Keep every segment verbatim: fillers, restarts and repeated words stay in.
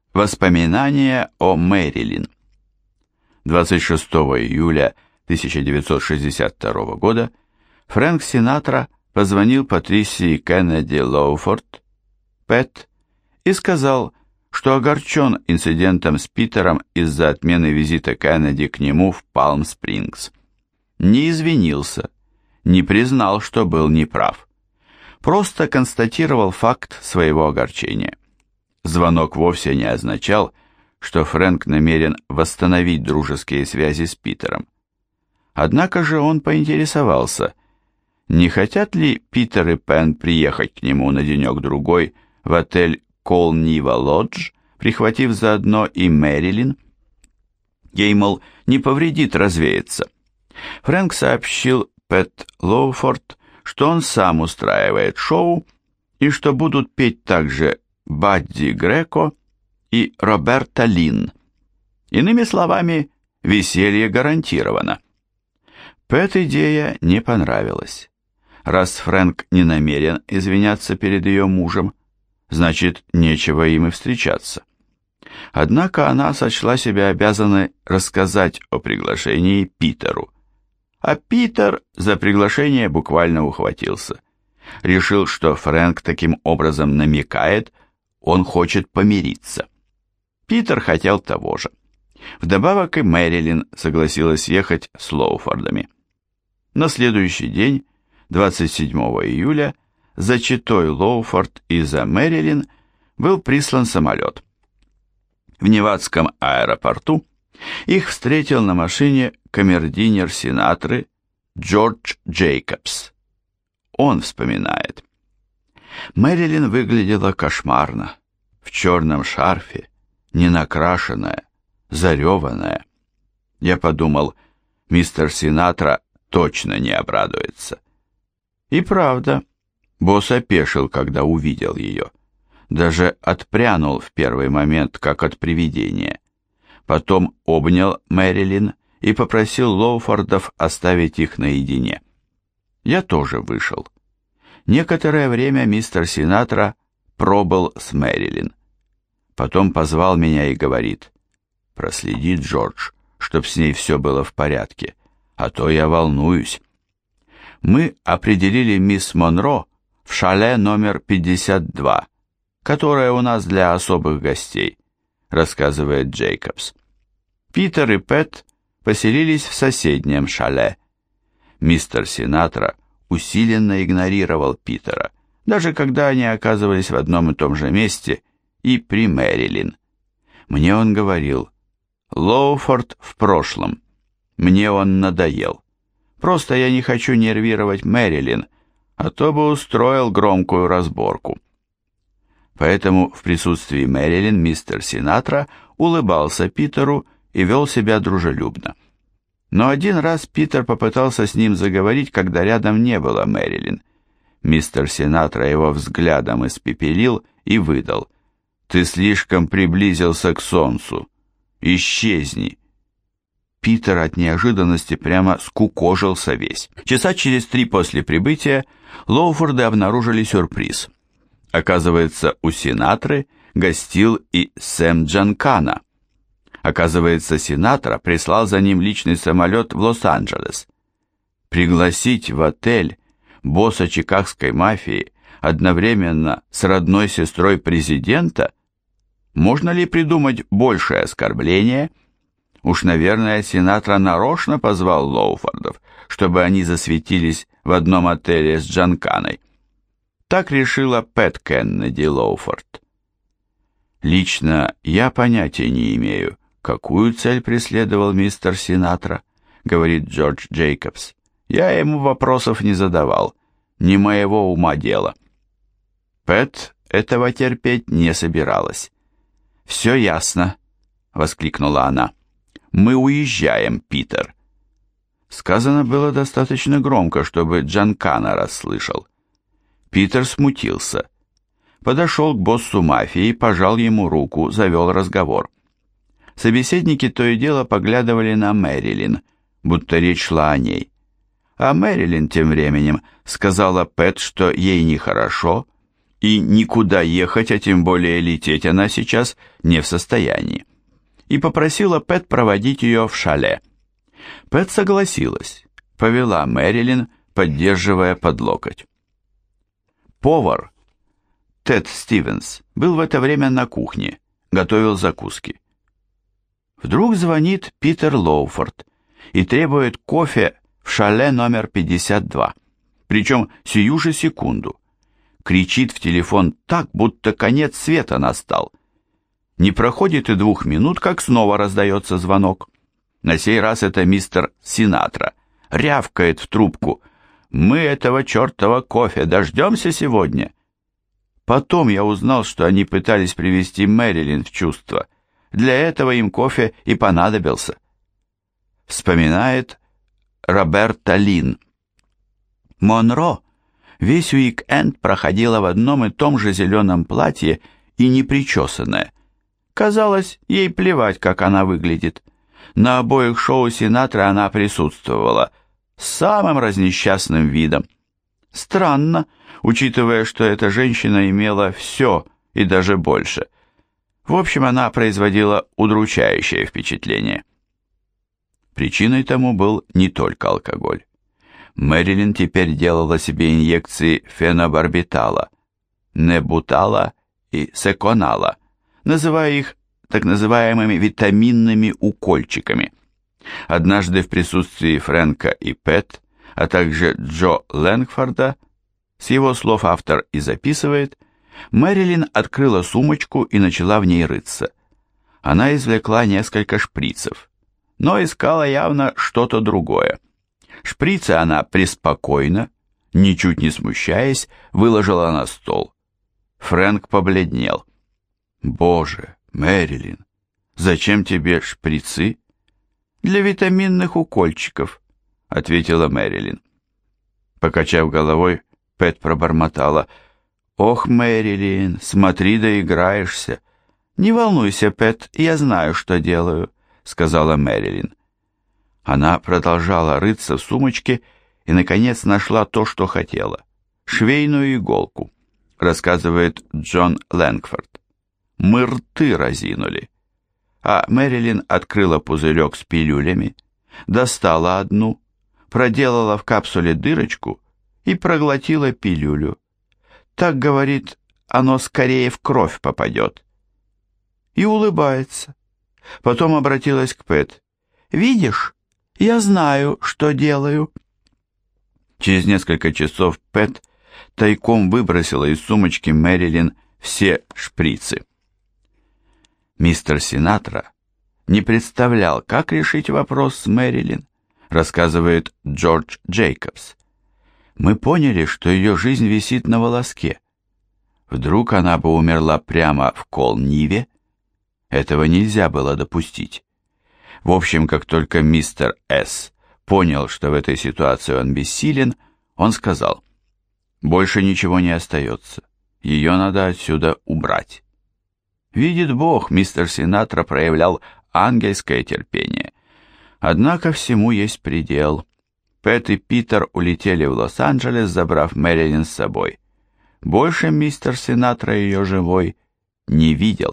Воспоминания о Мэрилин. двадцать шестого июля тысяча девятьсот шестьдесят второго года Фрэнк Синатра позвонил Патрисии Кеннеди Лоуфорд, Пэт, и сказал, что огорчен инцидентом с Питером из-за отмены визита Кеннеди к нему в Палм-Спрингс. Не извинился, не признал, что был неправ. Просто констатировал факт своего огорчения. Звонок вовсе не означал, что Фрэнк намерен восстановить дружеские связи с Питером. Однако же он поинтересовался, не хотят ли Питер и Пен приехать к нему на денек-другой в отель Колнива Лодж, прихватив заодно и Мэрилин. Ей, мол, не повредит развеяться. Фрэнк сообщил Пэт Лоуфорд, что он сам устраивает шоу и что будут петь также Бадди Греко и Роберта Лин. Иными словами, веселье гарантировано. Пэт идея не понравилась. Раз Фрэнк не намерен извиняться перед ее мужем, значит, нечего им и встречаться. Однако она сочла себя обязанной рассказать о приглашении Питеру. А Питер за приглашение буквально ухватился. Решил, что Фрэнк таким образом намекает, он хочет помириться. Питер хотел того же. Вдобавок и Мэрилин согласилась ехать с Лоуфордами. На следующий день, двадцать седьмого июля, за читой Лоуфорд и за Мэрилин был прислан самолет. В Невадском аэропорту их встретил на машине камердинер Синатры Джордж Джейкобс. Он вспоминает. Мэрилин выглядела кошмарно, в черном шарфе, ненакрашенная, зареванная. Я подумал, мистер Синатра точно не обрадуется. И правда, босс опешил, когда увидел ее. Даже отпрянул в первый момент, как от привидения. Потом обнял Мэрилин и попросил Лоуфордов оставить их наедине. Я тоже вышел. Некоторое время мистер Синатра пробыл с Мэрилин. Потом позвал меня и говорит: «Проследи, Джордж, чтоб с ней все было в порядке, а то я волнуюсь». Мы определили мисс Монро в шале номер пятьдесят два, которое у нас для особых гостей, рассказывает Джейкобс. Питер и Пэт поселились в соседнем шале. Мистер Синатра усиленно игнорировал Питера, даже когда они оказывались в одном и том же месте и при Мэрилин. Мне он говорил: «Лоуфорд в прошлом. Мне он надоел. Просто я не хочу нервировать Мэрилин, а то бы устроил громкую разборку». Поэтому в присутствии Мэрилин мистер Синатра улыбался Питеру и вел себя дружелюбно. Но один раз Питер попытался с ним заговорить, когда рядом не было Мэрилин. Мистер Синатра его взглядом испепелил и выдал: «Ты слишком приблизился к солнцу. Исчезни». Питер от неожиданности прямо скукожился весь. Часа через три после прибытия Лоуфорды обнаружили сюрприз. Оказывается, у Синатры гостил и Сэм Джанкана. Оказывается, Синатра прислал за ним личный самолет в Лос-Анджелес. Пригласить в отель босса чикагской мафии одновременно с родной сестрой президента? Можно ли придумать большее оскорбление? Уж, наверное, Синатра нарочно позвал Лоуфордов, чтобы они засветились в одном отеле с Джанканой. Так решила Пэт Кеннеди Лоуфорд. Лично я понятия не имею, какую цель преследовал мистер Синатра, говорит Джордж Джейкобс. Я ему вопросов не задавал, не моего ума дело. Пэт этого терпеть не собиралась. «Все ясно», — воскликнула она. «Мы уезжаем, Питер». Сказано было достаточно громко, чтобы Джанкана расслышал. Питер смутился. Подошел к боссу мафии, пожал ему руку, завел разговор. Собеседники то и дело поглядывали на Мэрилин, будто речь шла о ней. А Мэрилин тем временем сказала Пэт, что ей нехорошо, и никуда ехать, а тем более лететь она сейчас не в состоянии, и попросила Пэт проводить ее в шале. Пэт согласилась, повела Мэрилин, поддерживая под локоть. Повар Тед Стивенс был в это время на кухне, готовил закуски. Вдруг звонит Питер Лоуфорд и требует кофе в шале номер пятьдесят два, причем сию же секунду. Кричит в телефон так, будто конец света настал. Не проходит и двух минут, как снова раздается звонок. На сей раз это мистер Синатра. Рявкает в трубку: «Мы этого чертова кофе дождемся сегодня?» Потом я узнал, что они пытались привести Мэрилин в чувство. Для этого им кофе и понадобился. Вспоминает Роберта Лин. Монро весь уик-энд проходила в одном и том же зеленом платье и непричесанная. Казалось, ей плевать, как она выглядит. На обоих шоу Синатры она присутствовала с самым разнесчастным видом. Странно, учитывая, что эта женщина имела все и даже больше. В общем, она производила удручающее впечатление. Причиной тому был не только алкоголь. Мэрилин теперь делала себе инъекции фенобарбитала, небутала и секонала, называя их так называемыми витаминными укольчиками. Однажды в присутствии Фрэнка и Пэт, а также Джо Лэнгфорда, с его слов автор и записывает, Мэрилин открыла сумочку и начала в ней рыться. Она извлекла несколько шприцев, но искала явно что-то другое. Шприцы она преспокойно, ничуть не смущаясь, выложила на стол. Фрэнк побледнел. «Боже, Мэрилин, зачем тебе шприцы?» «Для витаминных укольчиков», — ответила Мэрилин. Покачав головой, Пэт пробормотала: «Ох, Мэрилин, смотри, доиграешься». «Не волнуйся, Пэт, я знаю, что делаю», — сказала Мэрилин. Она продолжала рыться в сумочке и, наконец, нашла то, что хотела — швейную иголку, рассказывает Джон Лэнгфорд. Мы рты разинули. А Мэрилин открыла пузырек с пилюлями, достала одну, проделала в капсуле дырочку и проглотила пилюлю. Так, говорит, оно скорее в кровь попадет. И улыбается. Потом обратилась к Пэт. «Видишь, я знаю, что делаю». Через несколько часов Пэт тайком выбросила из сумочки Мэрилин все шприцы. Мистер Синатра не представлял, как решить вопрос с Мэрилин, рассказывает Джордж Джейкобс. Мы поняли, что ее жизнь висит на волоске. Вдруг она бы умерла прямо в Колниве? Этого нельзя было допустить. В общем, как только мистер С. понял, что в этой ситуации он бессилен, он сказал: «Больше ничего не остается. Ее надо отсюда убрать». Видит Бог, мистер Синатра проявлял ангельское терпение. Однако всему есть предел. Пэт и Питер улетели в Лос-Анджелес, забрав Мэрилин с собой. Больше мистер Синатра ее живой не видел.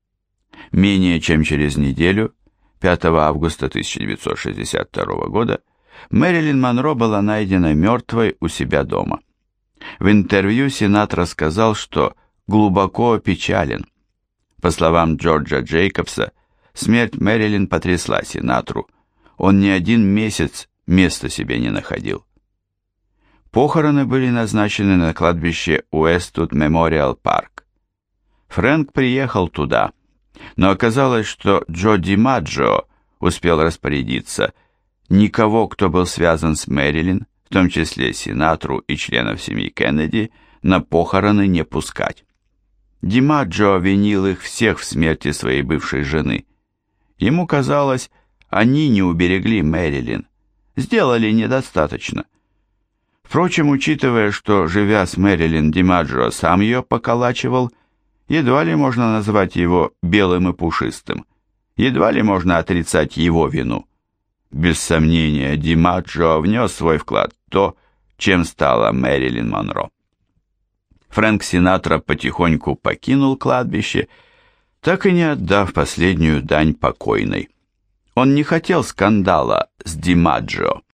Менее чем через неделю, пятого августа тысяча девятьсот шестьдесят второго года, Мэрилин Монро была найдена мертвой у себя дома. В интервью Синатра сказал, что глубоко опечален. По словам Джорджа Джейкобса, смерть Мэрилин потрясла Синатру. Он не один месяц места себе не находил. Похороны были назначены на кладбище Уэствуд Мемориал Парк. Фрэнк приехал туда, но оказалось, что Джо Димаджо успел распорядиться никого, кто был связан с Мэрилин, в том числе Синатру и членов семьи Кеннеди, на похороны не пускать. Димаджо обвинил их всех в смерти своей бывшей жены. Ему казалось, они не уберегли Мэрилин, сделали недостаточно. Впрочем, учитывая, что, живя с Мэрилин, Димаджо сам ее поколачивал, едва ли можно назвать его белым и пушистым, едва ли можно отрицать его вину. Без сомнения, Димаджо внес свой вклад в то, чем стала Мэрилин Монро. Фрэнк Синатра потихоньку покинул кладбище, так и не отдав последнюю дань покойной. Он не хотел скандала с Димаджио.